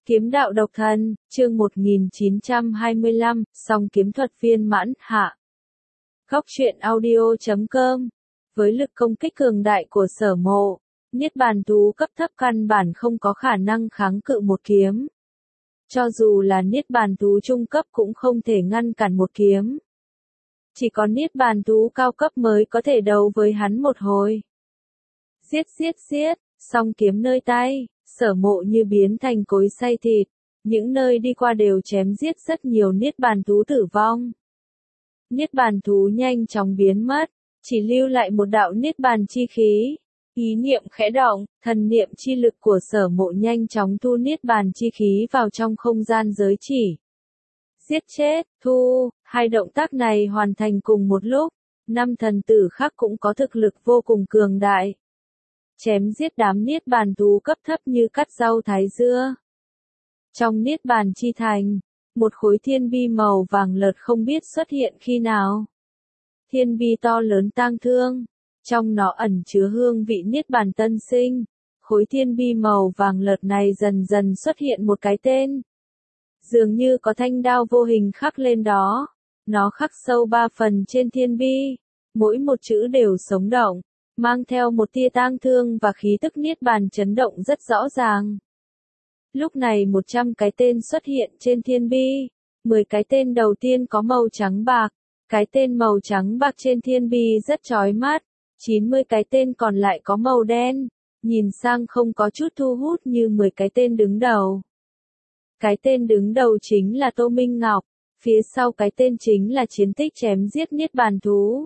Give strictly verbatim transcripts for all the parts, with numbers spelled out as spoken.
Kiếm đạo độc thân, chương một nghìn chín trăm hai mươi lăm, song kiếm thuật viên mãn, hạ. Góc truyện audio chấm com. Với lực công kích cường đại của Sở Mộ, Niết Bàn Thú cấp thấp căn bản không có khả năng kháng cự một kiếm. Cho dù là Niết Bàn Thú trung cấp cũng không thể ngăn cản một kiếm. Chỉ có Niết Bàn Thú cao cấp mới có thể đấu với hắn một hồi. Giết giết giết, song kiếm nơi tay. Sở Mộ như biến thành cối xay thịt, những nơi đi qua đều chém giết rất nhiều Niết Bàn Thú tử vong. Niết Bàn Thú nhanh chóng biến mất, chỉ lưu lại một đạo Niết Bàn chi khí. Ý niệm khẽ động, thần niệm chi lực của Sở Mộ nhanh chóng thu Niết Bàn chi khí vào trong không gian giới chỉ. Giết chết, thu, hai động tác này hoàn thành cùng một lúc, năm thần tử khác cũng có thực lực vô cùng cường đại. Chém giết đám Niết Bàn Thú cấp thấp như cắt rau thái dưa. Trong Niết Bàn chi thành, một khối thiên bi màu vàng lợt không biết xuất hiện khi nào. Thiên bi to lớn tang thương, trong nó ẩn chứa hương vị Niết Bàn tân sinh. Khối thiên bi màu vàng lợt này dần dần xuất hiện một cái tên. Dường như có thanh đao vô hình khắc lên đó. Nó khắc sâu ba phần trên thiên bi, mỗi một chữ đều sống động, mang theo một tia tang thương và khí tức Niết Bàn chấn động rất rõ ràng. Lúc này một trăm cái tên xuất hiện trên thiên bi, mười cái tên đầu tiên có màu trắng bạc, cái tên màu trắng bạc trên thiên bi rất chói mắt, chín mươi cái tên còn lại có màu đen, nhìn sang không có chút thu hút như mười cái tên đứng đầu. Cái tên đứng đầu chính là Tô Minh Ngọc, phía sau cái tên chính là chiến tích chém giết Niết Bàn Thú.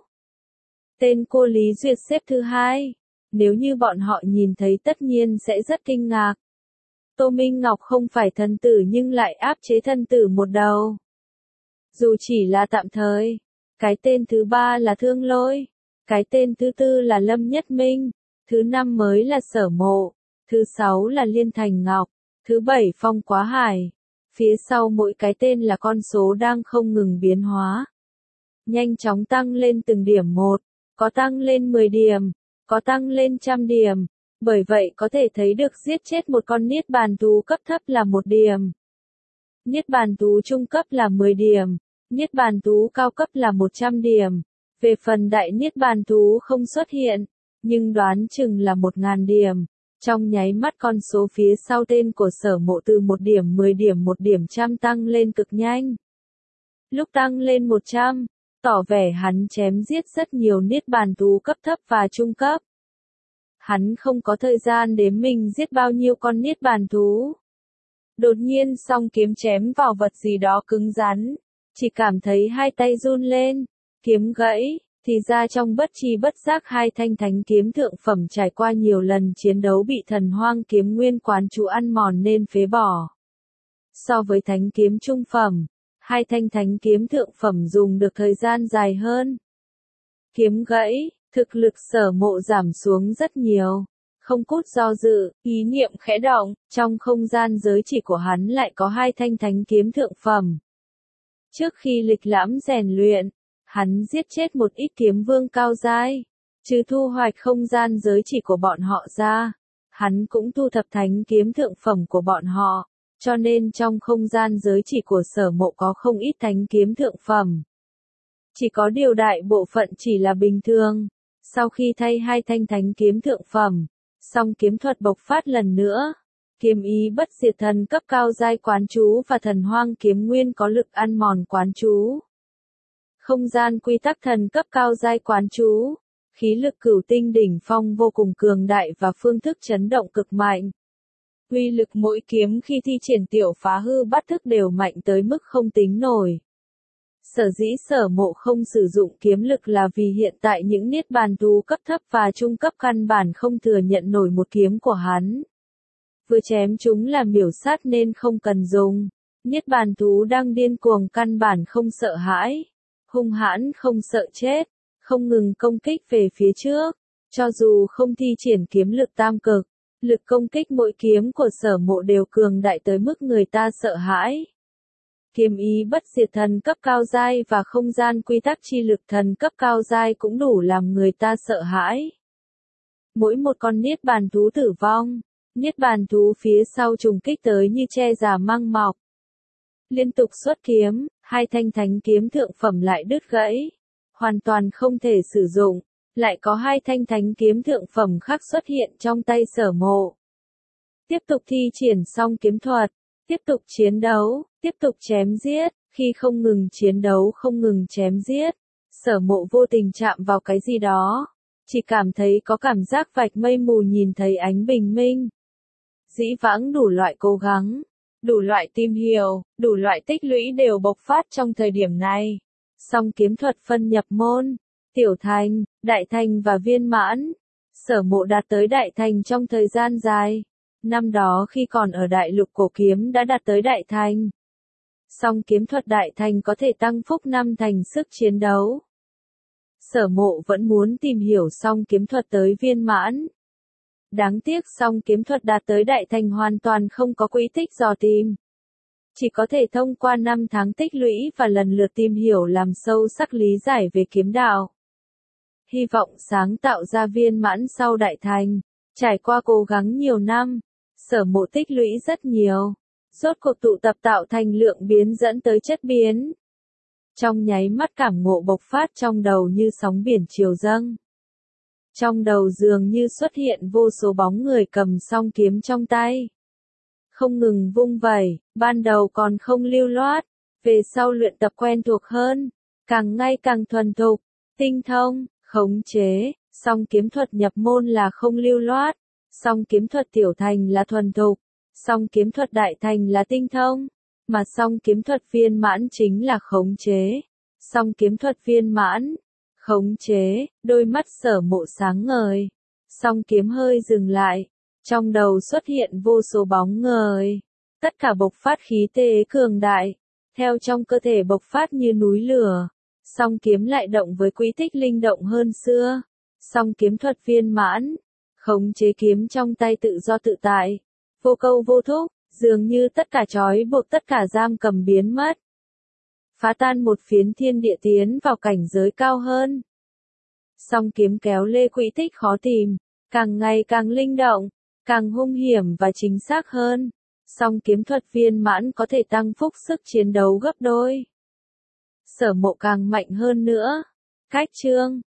Tên cô Lý Duyệt xếp thứ hai, nếu như bọn họ nhìn thấy tất nhiên sẽ rất kinh ngạc. Tô Minh Ngọc không phải thần tử nhưng lại áp chế thần tử một đầu. Dù chỉ là tạm thời, cái tên thứ ba là Thương Lôi, cái tên thứ tư là Lâm Nhất Minh, thứ năm mới là Sở Mộ, thứ sáu là Liên Thành Ngọc, thứ bảy Phong Quá Hải. Phía sau mỗi cái tên là con số đang không ngừng biến hóa. Nhanh chóng tăng lên từng điểm một. Có tăng lên mười điểm, có tăng lên trăm điểm, bởi vậy có thể thấy được giết chết một con Niết Bàn Thú cấp thấp là một điểm. Niết Bàn Thú trung cấp là mười điểm, Niết Bàn Thú cao cấp là một trăm điểm. Về phần đại Niết Bàn Thú không xuất hiện, nhưng đoán chừng là một nghìn điểm. Trong nháy mắt con số phía sau tên của Sở Mộ từ một điểm mười điểm một điểm trăm tăng lên cực nhanh. Lúc tăng lên một trăm, tỏ vẻ hắn chém giết rất nhiều Niết Bàn Thú cấp thấp và trung cấp. Hắn không có thời gian đếm mình giết bao nhiêu con Niết Bàn Thú. Đột nhiên song kiếm chém vào vật gì đó cứng rắn, chỉ cảm thấy hai tay run lên, kiếm gãy, thì ra trong bất tri bất giác hai thanh thánh kiếm thượng phẩm trải qua nhiều lần chiến đấu bị Thần Hoang kiếm nguyên quán chú ăn mòn nên phế bỏ. So với thánh kiếm trung phẩm, hai thanh thánh kiếm thượng phẩm dùng được thời gian dài hơn. Kiếm gãy, thực lực Sở Mộ giảm xuống rất nhiều. Không cút do dự, ý niệm khẽ động, trong không gian giới chỉ của hắn lại có hai thanh thánh kiếm thượng phẩm. Trước khi lịch lãm rèn luyện, hắn giết chết một ít kiếm vương cao giai. Trừ thu hoạch không gian giới chỉ của bọn họ ra, hắn cũng thu thập thánh kiếm thượng phẩm của bọn họ. Cho nên trong không gian giới chỉ của Sở Mộ có không ít thánh kiếm thượng phẩm. Chỉ có điều đại bộ phận chỉ là bình thường. Sau khi thay hai thanh thánh kiếm thượng phẩm, song kiếm thuật bộc phát lần nữa. Kiếm ý bất diệt thần cấp cao giai quán chú và Thần Hoang kiếm nguyên có lực ăn mòn quán chú. Không gian quy tắc thần cấp cao giai quán chú. Khí lực cửu tinh đỉnh phong vô cùng cường đại và phương thức chấn động cực mạnh. Uy lực mỗi kiếm khi thi triển tiểu phá hư bắt thức đều mạnh tới mức không tính nổi. Sở dĩ Sở Mộ không sử dụng kiếm lực là vì hiện tại những Niết Bàn Thú cấp thấp và trung cấp căn bản không thừa nhận nổi một kiếm của hắn. Vừa chém chúng là miểu sát nên không cần dùng. Niết Bàn Thú đang điên cuồng căn bản không sợ hãi. Hung hãn không sợ chết, không ngừng công kích về phía trước. Cho dù không thi triển kiếm lực tam cực, lực công kích mỗi kiếm của Sở Mộ đều cường đại tới mức người ta sợ hãi. Kiếm ý bất diệt thần cấp cao giai và không gian quy tắc chi lực thần cấp cao giai cũng đủ làm người ta sợ hãi. Mỗi một con Niết Bàn Thú tử vong, Niết bàn thú phía sau trùng kích tới như che già măng mọc. Liên tục xuất kiếm, hai thanh thánh kiếm thượng phẩm lại đứt gãy. Hoàn toàn không thể sử dụng, lại có hai thanh thánh kiếm thượng phẩm khác xuất hiện trong tay Sở Mộ. Tiếp tục thi triển xong kiếm thuật, tiếp tục chiến đấu, tiếp tục chém giết, khi không ngừng chiến đấu không ngừng chém giết. Sở Mộ vô tình chạm vào cái gì đó, chỉ cảm thấy có cảm giác vạch mây mù nhìn thấy ánh bình minh. Dĩ vãng đủ loại cố gắng, đủ loại tìm hiểu, đủ loại tích lũy đều bộc phát trong thời điểm này. Song kiếm thuật phân nhập môn, tiểu thành, đại thành và viên mãn. Sở Mộ đạt tới đại thành trong thời gian dài. Năm đó khi còn ở đại lục cổ kiếm đã đạt tới đại thành. Song kiếm thuật đại thành có thể tăng phúc năm thành sức chiến đấu. Sở Mộ vẫn muốn tìm hiểu song kiếm thuật tới viên mãn. Đáng tiếc song kiếm thuật đạt tới đại thành hoàn toàn không có quỹ tích dò tìm. Chỉ có thể thông qua năm tháng tích lũy và lần lượt tìm hiểu làm sâu sắc lý giải về kiếm đạo. Hy vọng sáng tạo ra viên mãn sau đại thành. Trải qua cố gắng nhiều năm, Sở Mộ tích lũy rất nhiều. Rốt cuộc tụ tập tạo thành lượng biến dẫn tới chất biến. Trong nháy mắt cảm ngộ bộc phát trong đầu như sóng biển triều dâng. Trong đầu dường như xuất hiện vô số bóng người cầm song kiếm trong tay. Không ngừng vung vẩy, ban đầu còn không lưu loát, về sau luyện tập quen thuộc hơn, càng ngày càng thuần thục, tinh thông, khống chế, song kiếm thuật nhập môn là không lưu loát, song kiếm thuật tiểu thành là thuần thục, song kiếm thuật đại thành là tinh thông, mà song kiếm thuật viên mãn chính là khống chế. Song kiếm thuật viên mãn, khống chế, đôi mắt Sở Mộ sáng ngời. Song kiếm hơi dừng lại, trong đầu xuất hiện vô số bóng ngời. Tất cả bộc phát khí thế cường đại, theo trong cơ thể bộc phát như núi lửa. Song kiếm lại động với quỹ tích linh động hơn xưa. Song kiếm thuật viên mãn, khống chế kiếm trong tay tự do tự tại, vô câu vô thúc, dường như tất cả trói buộc tất cả giam cầm biến mất. Phá tan một phiến thiên địa tiến vào cảnh giới cao hơn. Song kiếm kéo lê quỹ tích khó tìm, càng ngày càng linh động, càng hung hiểm và chính xác hơn. Song kiếm thuật viên mãn có thể tăng phúc sức chiến đấu gấp đôi. Sở Mộ càng mạnh hơn nữa. Cách chương